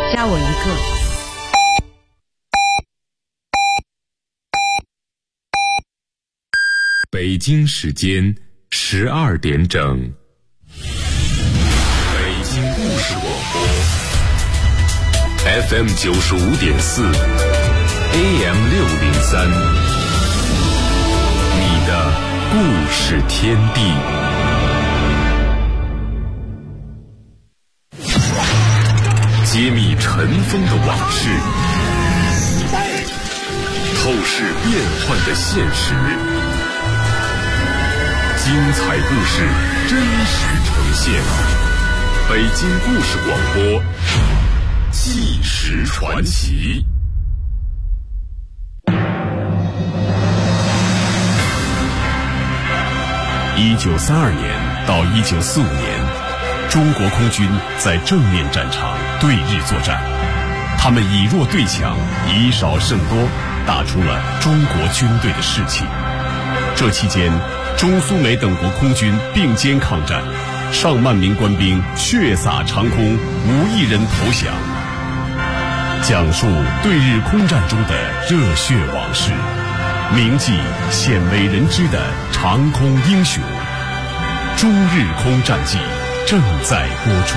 加我一个。 北京时间12点整，北京故事广播 FM 95.4 AM 603，你的故事天地。揭秘尘封的往事，透视变幻的现实，精彩故事真实呈现。北京故事广播，纪实传奇。1932年到1945年，中国空军在正面战场对日作战，他们以弱对强，以少胜多，打出了中国军队的士气。这期间，中苏美等国空军并肩抗战，上万名官兵血洒长空，无一人投降。讲述对日空战中的热血往事，铭记鲜为人知的长空英雄。中日空战记正在播出。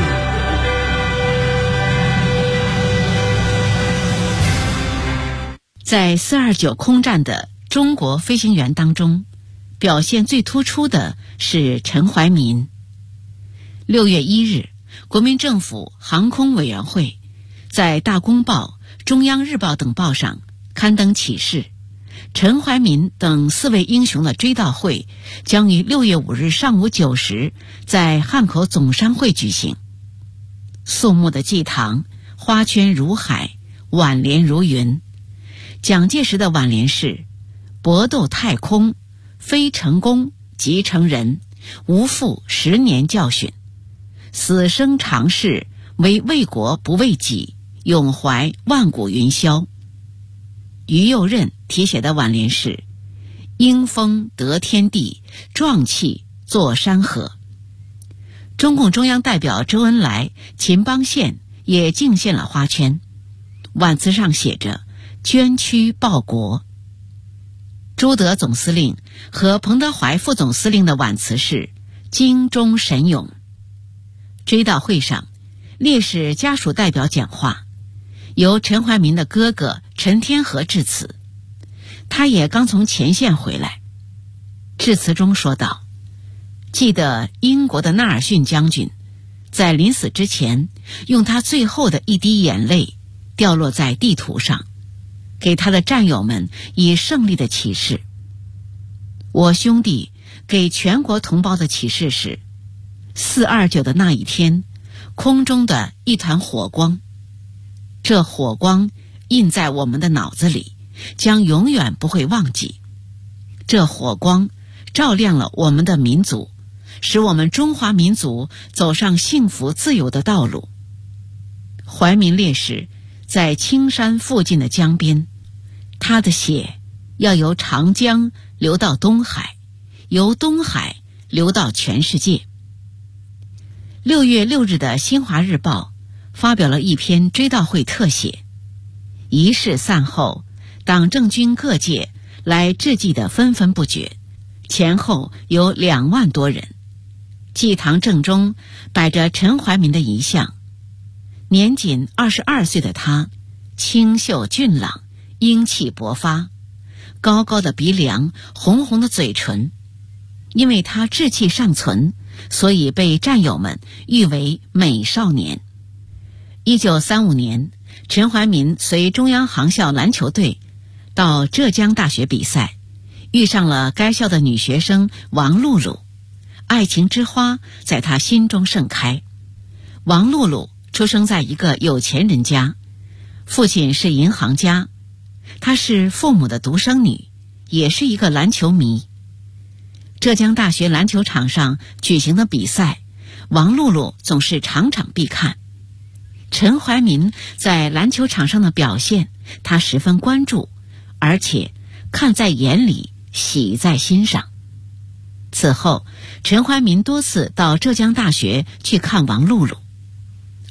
在429空战的中国飞行员当中，表现最突出的是陈怀民。6月1日，国民政府航空委员会在《大公报》、《中央日报》等报上刊登启事，陈怀民等4位英雄的追悼会将于6月5日上午9时在汉口总商会举行。肃穆的祭堂，花圈如海，挽联如云。蒋介石的挽联是：搏斗太空，非成功即成仁，无负10年教训，死生常事，唯为国不为己，永怀万古云霄。于右任题写的挽联是：英风得天地，壮气作山河。中共中央代表周恩来、秦邦宪也敬献了花圈，挽词上写着捐躯报国。朱德总司令和彭德怀副总司令的挽词是精忠神勇。追悼会上，烈士家属代表讲话，由陈怀民的哥哥陈天和致辞，他也刚从前线回来。致辞中说道：记得英国的纳尔逊将军在临死之前，用他最后的一滴眼泪掉落在地图上，给他的战友们以胜利的启示。我兄弟给全国同胞的启示是，429的那一天，空中的一团火光，这火光印在我们的脑子里，将永远不会忘记。这火光照亮了我们的民族，使我们中华民族走上幸福自由的道路。怀民烈士在青山附近的江边，他的血要由长江流到东海，由东海流到全世界。6月6日的《新华日报》发表了一篇追悼会特写，仪式散后，党政军各界来致祭的纷纷不绝，前后有2万多人。祭堂正中摆着陈怀民的遗像，年仅22岁的他，清秀俊朗，英气勃发，高高的鼻梁，红红的嘴唇。因为他志气尚存，所以被战友们誉为美少年。1935年，陈怀民随中央航校篮球队到浙江大学比赛，遇上了该校的女学生王露露，爱情之花在他心中盛开。王露露出生在一个有钱人家，父亲是银行家，她是父母的独生女，也是一个篮球迷。浙江大学篮球场上举行的比赛，王露露总是场场必看。陈怀民在篮球场上的表现，他十分关注，而且看在眼里，喜在心上。此后，陈怀民多次到浙江大学去看王露露。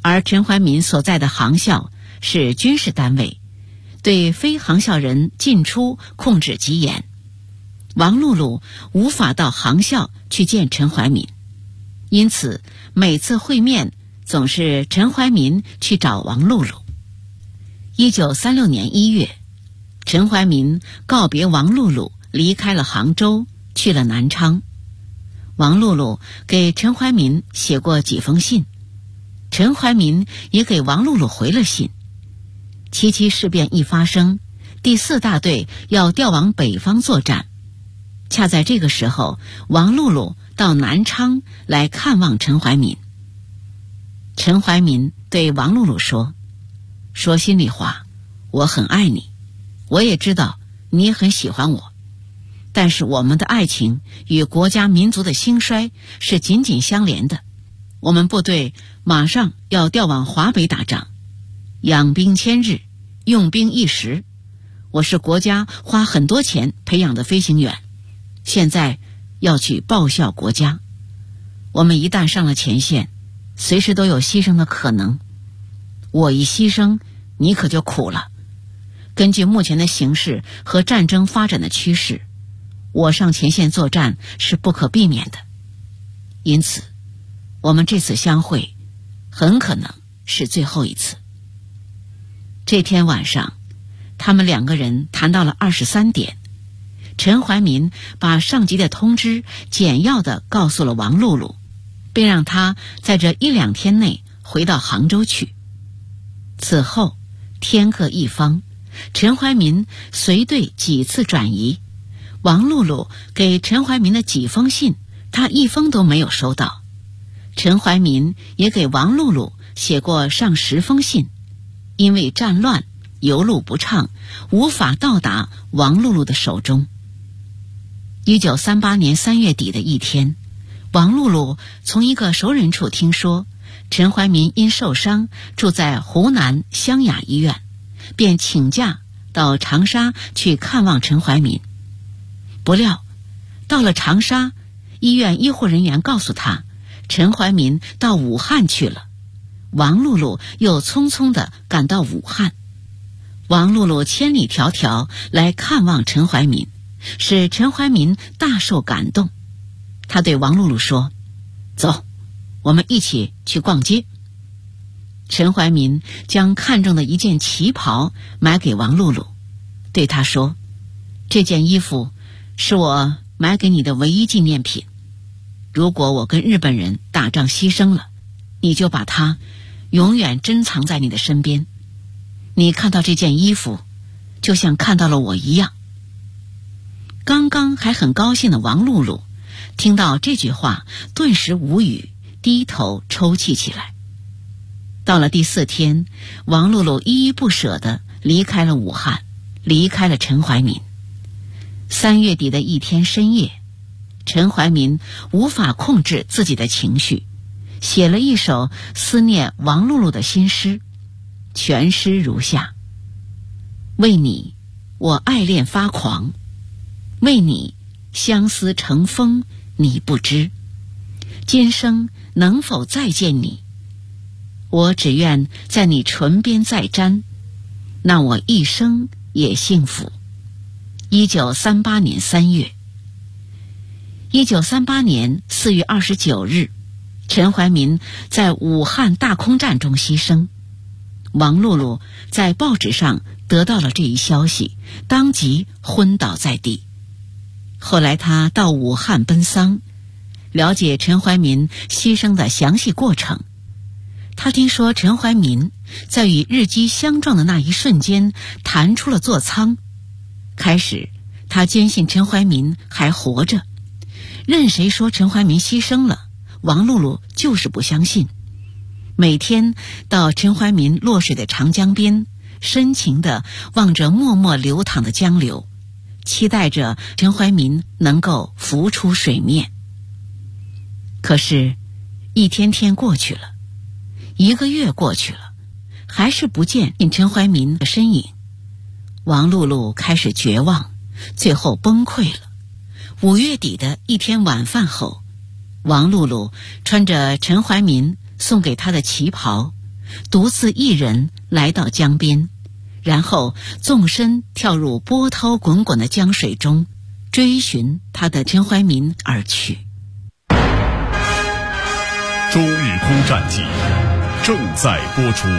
而陈怀民所在的航校是军事单位，对非航校人进出控制极严。王露露无法到航校去见陈怀民，因此每次会面总是陈怀民去找王露露。1936年1月，陈怀民告别王露露，离开了杭州，去了南昌。王露露给陈怀民写过几封信，陈怀民也给王露露回了信。77事变一发生，第4大队要调往北方作战，恰在这个时候，王露露到南昌来看望陈怀民。陈怀民对王露露说心里话，我很爱你，我也知道你也很喜欢我，但是我们的爱情与国家民族的兴衰是紧紧相连的。我们部队马上要调往华北打仗，养兵千日，用兵一时，我是国家花很多钱培养的飞行员，现在要去报效国家。我们一旦上了前线，随时都有牺牲的可能，我一牺牲，你可就苦了。根据目前的形势和战争发展的趋势，我上前线作战是不可避免的，因此我们这次相会很可能是最后一次。这天晚上，他们2个人谈到了23点，陈怀民把上级的通知简要地告诉了王露露，并让他在这1-2天内回到杭州去。此后天各一方，陈怀民随队几次转移，王露露给陈怀民的几封信，他一封都没有收到。陈怀民也给王露露写过上10封信，因为战乱，邮路不畅，无法到达王露露的手中。1938年3月底的一天，王露露从一个熟人处听说陈怀民因受伤住在湖南湘雅医院，便请假到长沙去看望陈怀民。不料到了长沙，医院医护人员告诉他陈怀民到武汉去了。王露露又匆匆地赶到武汉。王露露千里迢迢来看望陈怀民，使陈怀民大受感动。他对王露露说，走，我们一起去逛街。陈怀民将看中的一件旗袍买给王露露，对她说，这件衣服是我买给你的唯一纪念品，如果我跟日本人打仗牺牲了，你就把它永远珍藏在你的身边。你看到这件衣服，就像看到了我一样。刚刚还很高兴的王露露听到这句话，顿时无语，低头抽泣起来。到了第4天，王露露依依不舍地离开了武汉，离开了陈怀民。3月底的一天深夜，陈怀民无法控制自己的情绪，写了一首思念王露露的新诗，全诗如下：为你，我爱恋发狂；为你，相思成风，你不知。今生能否再见你？我只愿在你唇边再沾，那我一生也幸福。1938年3月。1938年4月29日，陈怀民在武汉大空战中牺牲。王露露在报纸上得到了这一消息，当即昏倒在地。后来他到武汉奔丧，了解陈怀民牺牲的详细过程。他听说陈怀民在与日机相撞的那一瞬间弹出了座舱。开始他坚信陈怀民还活着，任谁说陈怀民牺牲了，王露露就是不相信。每天到陈怀民落水的长江边，深情地望着默默流淌的江流，期待着陈怀民能够浮出水面。可是一天天过去了，1个月过去了，还是不见陈怀民的身影。王露露开始绝望，最后崩溃了。5月底的一天晚饭后，王露露穿着陈怀民送给她的旗袍， 独自一人来到江边，然后纵身跳入波涛滚滚的江水中，追寻他的陈怀民而去。 中日空战记正在播出。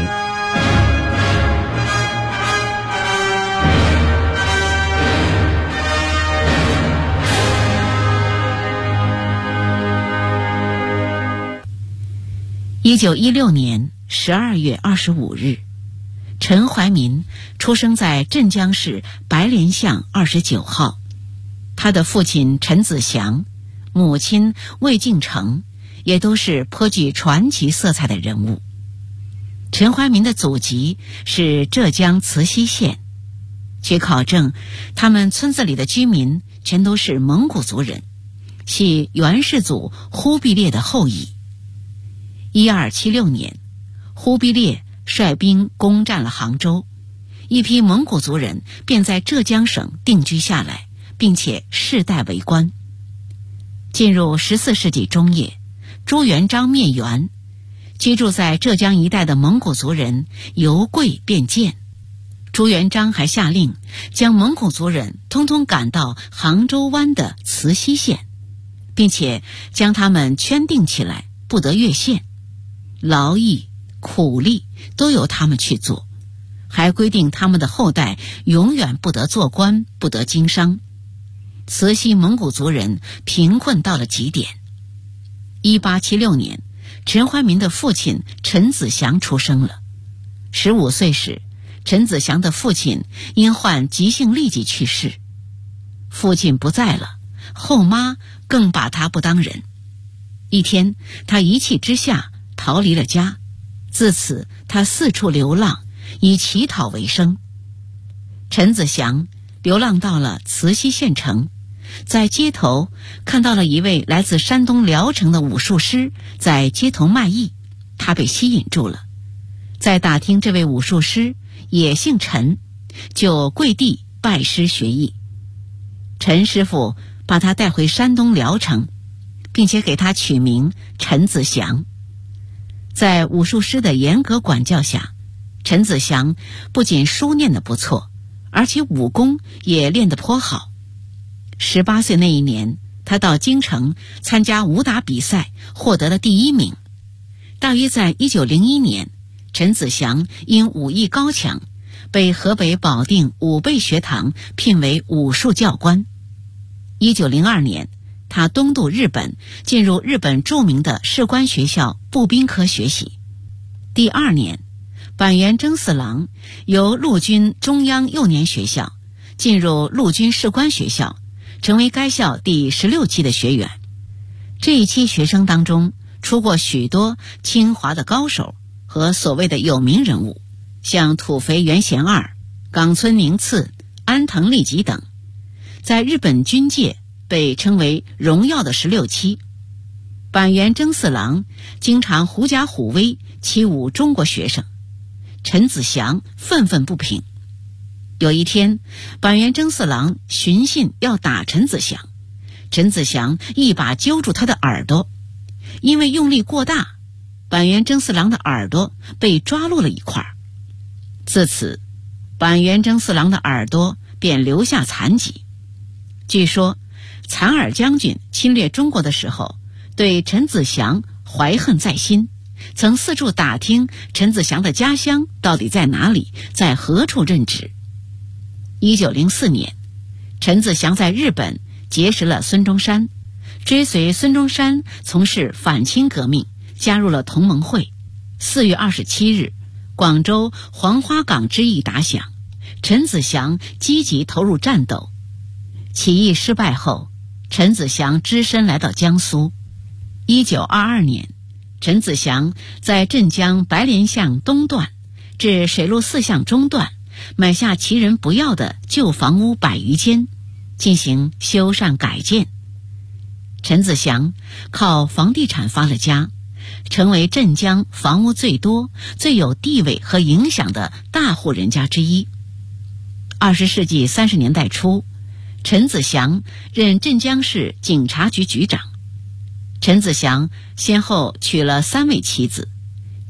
1916年12月25日，陈怀民出生在镇江市白莲巷29号。他的父亲陈子祥，母亲魏敬成，也都是颇具传奇色彩的人物。陈怀民的祖籍是浙江慈溪县，据考证，他们村子里的居民全都是蒙古族人，系元世祖忽必烈的后裔。1276年，忽必烈率兵攻占了杭州，一批蒙古族人便在浙江省定居下来，并且世代为官。进入14世纪中叶，朱元璋灭元，居住在浙江一带的蒙古族人由贵变贱。朱元璋还下令将蒙古族人通通赶到杭州湾的慈溪县，并且将他们圈定起来，不得越线，劳役苦力都由他们去做，还规定他们的后代永远不得做官，不得经商。慈溪蒙古族人贫困到了极点。1876年，陈怀民的父亲陈子祥出生了。15岁时，陈子祥的父亲因患急性痢疾去世。父亲不在了，后妈更把他不当人。一天，他一气之下逃离了家，自此他四处流浪，以乞讨为生。陈子祥流浪到了慈溪县城，在街头看到了一位来自山东聊城的武术师在街头卖艺，他被吸引住了。在打听这位武术师也姓陈，就跪地拜师学艺。陈师傅把他带回山东聊城，并且给他取名陈子祥。在武术师的严格管教下，陈子祥不仅书念得不错，而且武功也练得颇好。18岁那一年，他到京城参加武打比赛，获得了第1名。大约在1901年，陈子祥因武艺高强，被河北保定武备学堂聘为武术教官。1902年，他东渡日本，进入日本著名的士官学校步兵科学习。第2年，板垣征四郎由陆军中央幼年学校进入陆军士官学校，成为该校第16期的学员。这一期学生当中出过许多清华的高手和所谓的有名人物，像土肥原贤二、冈村宁次、安藤利吉等，在日本军界被称为荣耀的16期。板垣征四郎经常狐假虎威，欺侮中国学生，陈子祥愤愤不平。有一天，板垣征四郎寻衅要打陈子祥，陈子祥一把揪住他的耳朵，因为用力过大，板垣征四郎的耳朵被抓落了一块。自此，板垣征四郎的耳朵便留下残疾。据说残尔将军侵略中国的时候，对陈子祥怀恨在心，曾四处打听陈子祥的家乡到底在哪里，在何处任职。1904年，陈子祥在日本结识了孙中山，追随孙中山从事反清革命，加入了同盟会。4月27日，广州黄花岗之役打响，陈子祥积极投入战斗。起义失败后，陈子祥只身来到江苏。1922年，陈子祥在镇江白莲巷东段至水路4巷中段买下其人不要的旧房屋100余间，进行修缮改建。陈子祥靠房地产发了家，成为镇江房屋最多、最有地位和影响的大户人家之一。20世纪30年代初，陈子祥任镇江市警察局局长。陈子祥先后娶了3位妻子，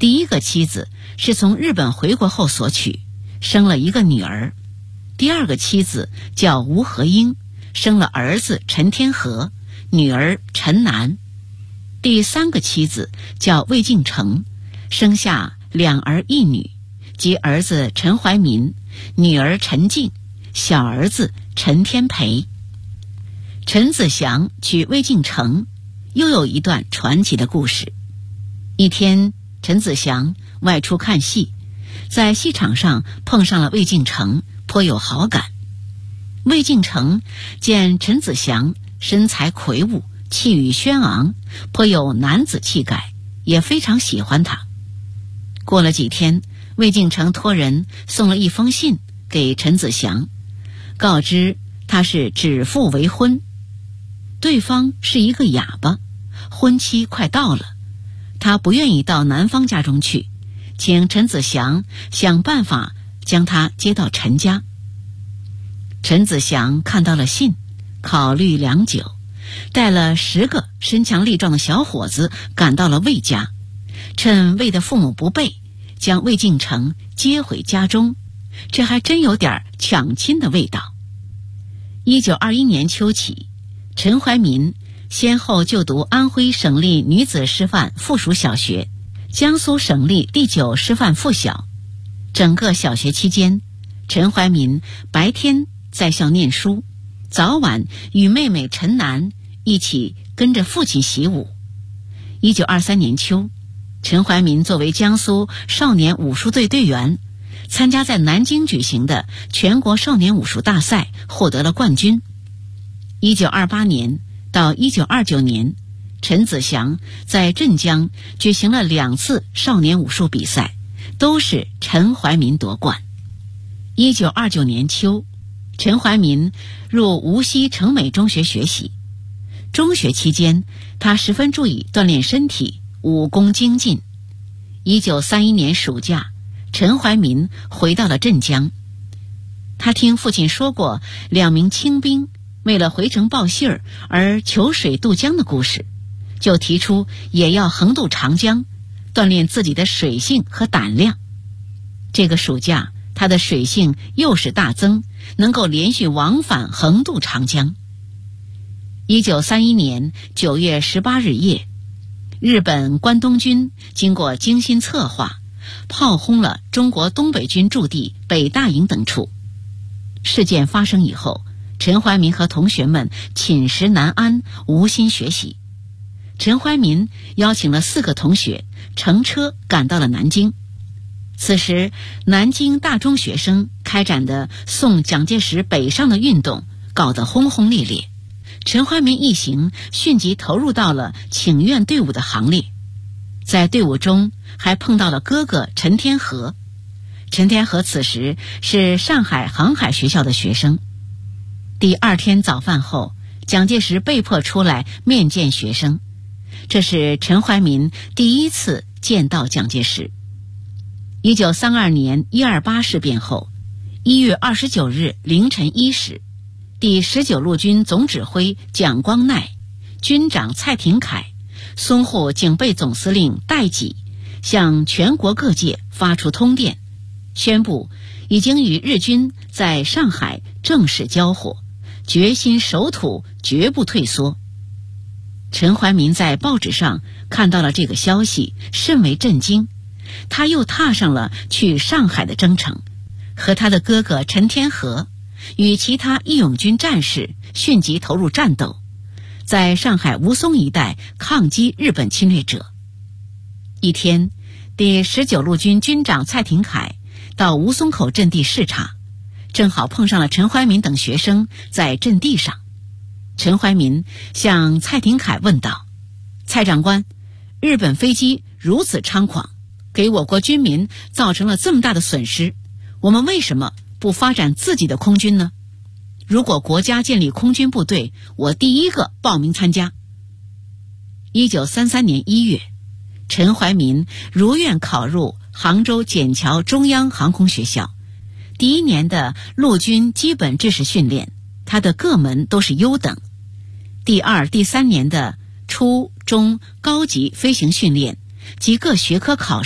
第一个妻子是从日本回国后所娶，生了一个女儿。第二个妻子叫吴和英，生了儿子陈天和，女儿陈南。第三个妻子叫魏晋成，生下2儿1女，即儿子陈怀民，女儿陈静，小儿子陈天培。陈子祥娶魏晋成，又有一段传奇的故事。一天，陈子祥外出看戏，在戏场上碰上了魏晋成，颇有好感。魏晋成见陈子祥身材魁梧，气宇轩昂，颇有男子气概，也非常喜欢他。过了几天，魏晋成托人送了一封信给陈子祥，告知他是指腹为婚，对方是一个哑巴，婚期快到了，他不愿意到男方家中去，请陈子祥想办法将他接到陈家。陈子祥看到了信，考虑良久，带了10个身强力壮的小伙子赶到了魏家，趁魏的父母不备，将魏晋成接回家中，这还真有点抢亲的味道。1921年秋起，陈怀民先后就读安徽省立女子师范附属小学、江苏省立第9师范附小。整个小学期间，陈怀民白天在校念书，早晚与妹妹陈南一起跟着父亲习武。1923年秋，陈怀民作为江苏少年武术队队员，参加在南京举行的全国少年武术大赛，获得了冠军。1928年到1929年，陈子祥在镇江举行了2次少年武术比赛，都是陈怀民夺冠。1929年秋，陈怀民入无锡成美中学学习。中学期间，他十分注意锻炼身体，武功精进。1931年暑假，陈怀民回到了镇江。他听父亲说过2名清兵为了回城报信儿而求水渡江的故事，就提出也要横渡长江，锻炼自己的水性和胆量。这个暑假，他的水性又是大增，能够连续往返横渡长江。1931年9月18日夜，日本关东军经过精心策划，炮轰了中国东北军驻地北大营等处。事件发生以后，陈怀民和同学们寝食难安，无心学习。陈怀民邀请了4个同学乘车赶到了南京。此时，南京大中学生开展的送蒋介石北上的运动搞得轰轰烈烈，陈怀民一行迅即投入到了请愿队伍的行列。在队伍中还碰到了哥哥陈天和。陈天和此时是上海航海学校的学生。第2天早饭后，蒋介石被迫出来面见学生，这是陈怀民第一次见到蒋介石。1932年128事变后，1月29日凌晨1时，第19路军总指挥蒋光鼐、军长蔡廷锴、淞沪警备总司令戴季向全国各界发出通电，宣布已经与日军在上海正式交火，决心守土，绝不退缩。陈怀民在报纸上看到了这个消息，甚为震惊。他又踏上了去上海的征程，和他的哥哥陈天和与其他义勇军战士迅即投入战斗，在上海吴淞一带抗击日本侵略者。一天，第19路军军长蔡廷锴到吴淞口阵地视察，正好碰上了陈怀民等学生在阵地上。陈怀民向蔡廷锴问道：“蔡长官，日本飞机如此猖狂，给我国军民造成了这么大的损失，我们为什么不发展自己的空军呢？如果国家建立空军部队，我第一个报名参加。”1933年1月，陈怀民如愿考入杭州笕桥中央航空学校。第1年的陆军基本知识训练，他的各门都是优等。第2、第3年的初中高级飞行训练及各学科考试，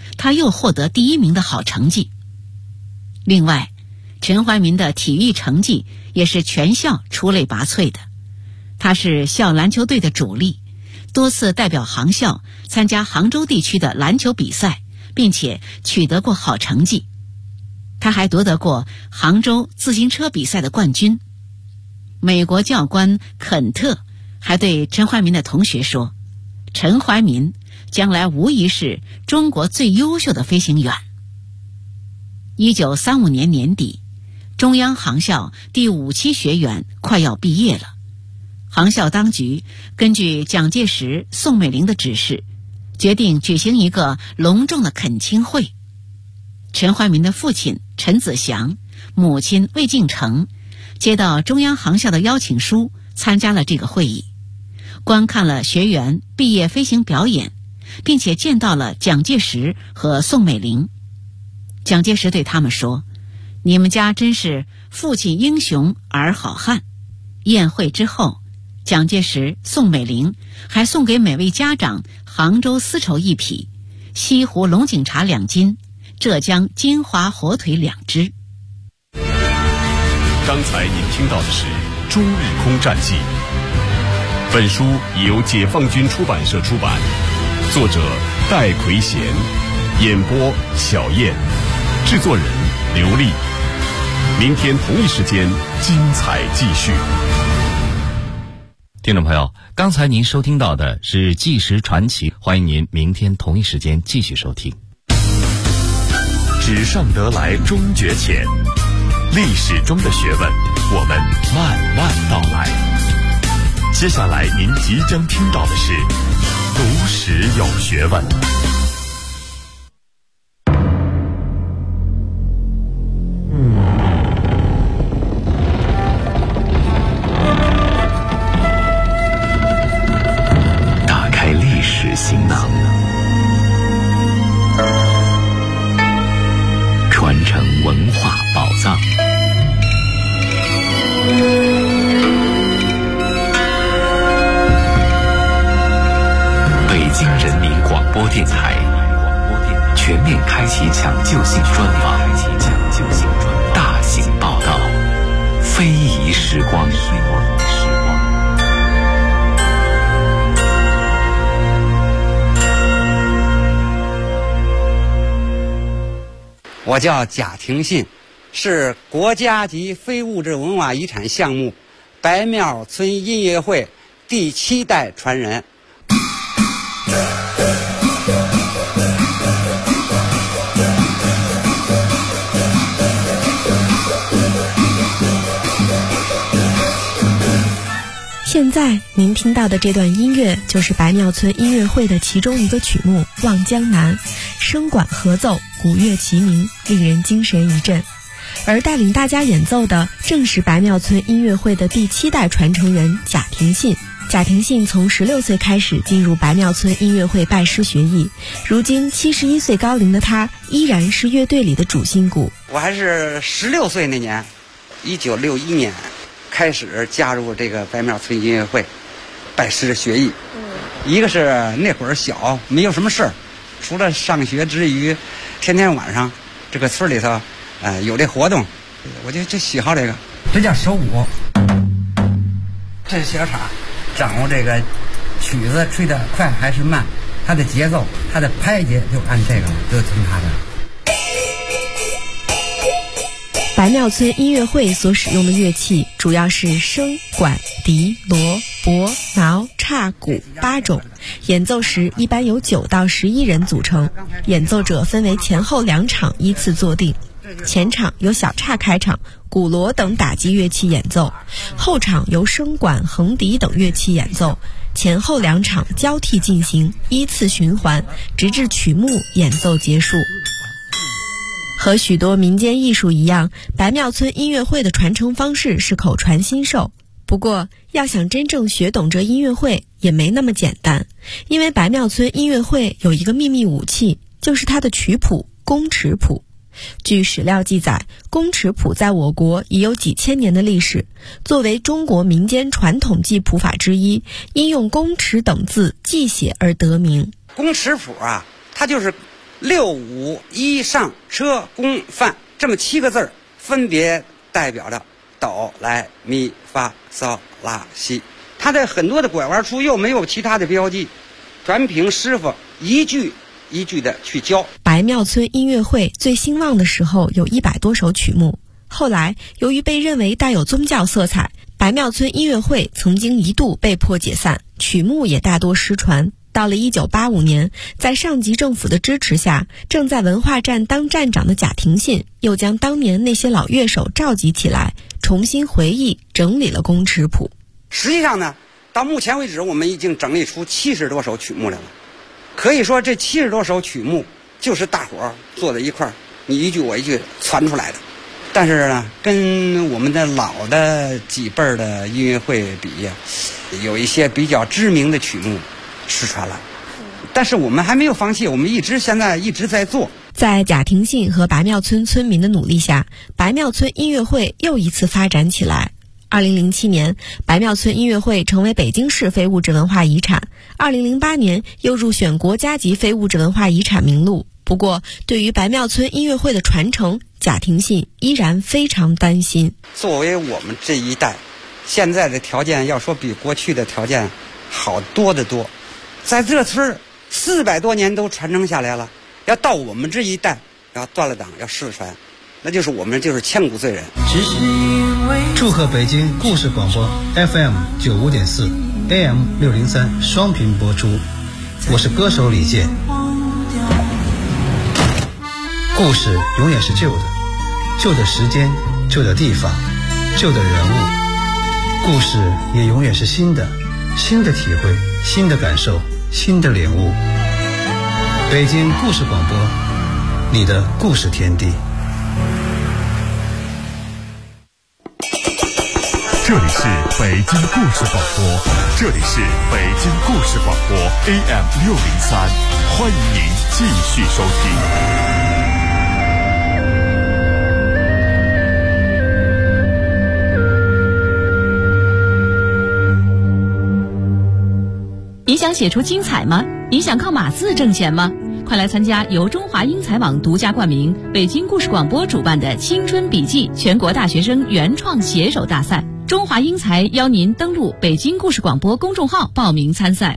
他又获得第1名的好成绩。另外，陈怀民的体育成绩也是全校出类拔萃的。他是校篮球队的主力，多次代表杭校参加杭州地区的篮球比赛，并且取得过好成绩。他还夺得过杭州自行车比赛的冠军。美国教官肯特还对陈怀民的同学说，陈怀民将来无疑是中国最优秀的飞行员。1935年年底，中央航校第5期学员快要毕业了。航校当局根据蒋介石、宋美龄的指示，决定举行一个隆重的恳亲会。陈怀民的父亲陈子祥、母亲魏敬成接到中央航校的邀请书，参加了这个会议，观看了学员毕业飞行表演，并且见到了蒋介石和宋美龄。蒋介石对他们说，你们家真是父亲英雄儿好汉。宴会之后，蒋介石、宋美龄还送给每位家长杭州丝绸1匹、西湖龙井茶2斤、浙江金华火腿2只。 刚才您听到的是《中日空战记》，本书由解放军出版社出版，作者戴奎贤，演播小燕，制作人刘丽。明天同一时间精彩继续。 听众朋友，刚才您收听到的是纪实传奇，欢迎您明天同一时间继续收听。 纸上得来终觉浅，历史中的学问，我们慢慢道来。接下来您即将听到的是读史有学问。 打开历史行囊，传承文化宝藏。北京人民广播电台全面开启抢救性专访，大型报道，非遗时光。 我叫贾廷信，是国家级非物质文化遗产项目白庙村音乐会第7代传人。 现在您听到的这段音乐就是白庙村音乐会的其中一个曲目《望江南》，声管合奏，鼓乐齐鸣，令人精神一振。而带领大家演奏的正是白庙村音乐会的第7代传承人贾廷信。贾廷信从16岁开始进入白庙村音乐会拜师学艺，如今71岁高龄的他依然是乐队里的主心骨。 我还是16岁那年，1961年开始加入这个白庙村音乐会，拜师学艺。一个是那会儿小，没有什么事儿，除了上学之余，天天晚上这个村里头，有这活动，我就喜好这个。这叫手鼓，这是小叉，掌握这个曲子吹得快还是慢，它的节奏，它的拍节就按这个，就听它的。 白庙村音乐会所使用的乐器主要是笙、管、笛、锣、钹、挠、叉、鼓8种，演奏时一般由9到11人组成，演奏者分为前后2场依次坐定。前场由小叉开场，鼓锣等打击乐器演奏，后场由笙管、横笛等乐器演奏，前后2场交替进行，依次循环，直至曲目演奏结束。和许多民间艺术一样，白庙村音乐会的传承方式是口传心授。不过，要想真正学懂这音乐会也没那么简单，因为白庙村音乐会有一个秘密武器，就是它的曲谱宫尺谱。据史料记载，宫尺谱在我国已有几千年的历史，作为中国民间传统记谱法之一，因用宫尺等字记写而得名。 宫尺谱啊，它就是 65以上车公饭这么7个字分别代表着哆来咪发嗦拉西。它在很多的拐弯处又没有其他的标记，全凭师傅一句一句的去教。 白庙村音乐会最兴旺的时候有100多首曲目，后来由于被认为带有宗教色彩，白庙村音乐会曾经一度被迫解散，曲目也大多失传。到了1985年，在上级政府的支持下，正在文化站当站长的贾廷信又将当年那些老乐手召集起来，重新回忆整理了工尺谱。 实际上呢，到目前为止我们已经整理出70多首曲目来了。可以说这70多首曲目就是大伙儿坐在一块儿，你一句我一句传出来的。但是呢，跟我们的老的几辈儿的音乐会比呀，有一些比较知名的曲目失传了。但是我们还没有放弃，我们现在一直在做。 在贾廷信和白庙村村民的努力下，白庙村音乐会又一次发展起来。2007年，白庙村音乐会成为北京市非物质文化遗产。2008年又入选国家级非物质文化遗产名录。不过，对于白庙村音乐会的传承，贾廷信依然非常担心。 作为我们这一代，现在的条件要说比过去的条件好多得多。在这村400多年都传承下来了，要到我们这一代要断了档要失传，那就是我们就是千古罪人。 祝贺北京故事广播 FM 95.4 AM 603双频播出，我是歌手李健。故事永远是旧的，旧的时间，旧的地方，旧的人物。故事也永远是新的，新的体会，新的感受，新的领悟。北京故事广播，你的故事天地。 这里是北京故事广播，这里是北京故事广播 AM 603，欢迎您继续收听。 你想写出精彩吗？你想靠码字挣钱吗？快来参加由中华英才网独家冠名、北京故事广播主办的青春笔记全国大学生原创写手大赛。中华英才邀您登录北京故事广播公众号报名参赛。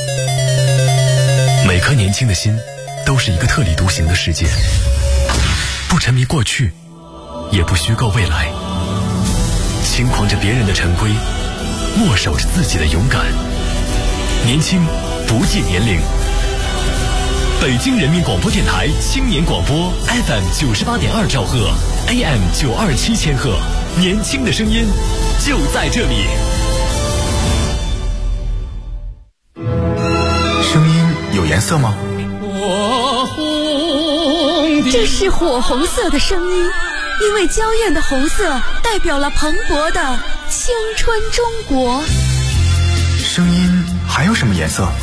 每颗年轻的心都是一个特立独行的世界，不沉迷过去，也不虚构未来，轻狂着别人的陈规，握手着自己的勇敢。年轻不计年龄。北京人民广播电台青年广播 FM 98.2兆赫 AM 927千赫，年轻的声音就在这里。 声音有颜色吗？ 这是火红色的声音，因为娇艳的红色代表了蓬勃的青春中国。 声音还有什么颜色？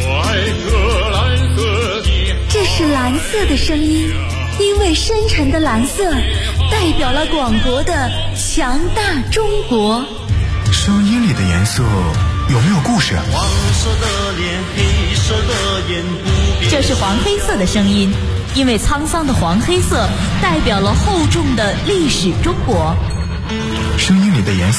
这是蓝色的声音，因为深沉的蓝色代表了广博的强大中国。 声音里的颜色有没有故事？ 黄色的脸，黑色的眼， 这是黄黑色的声音，因为沧桑的黄黑色代表了厚重的历史中国。 声音里的颜色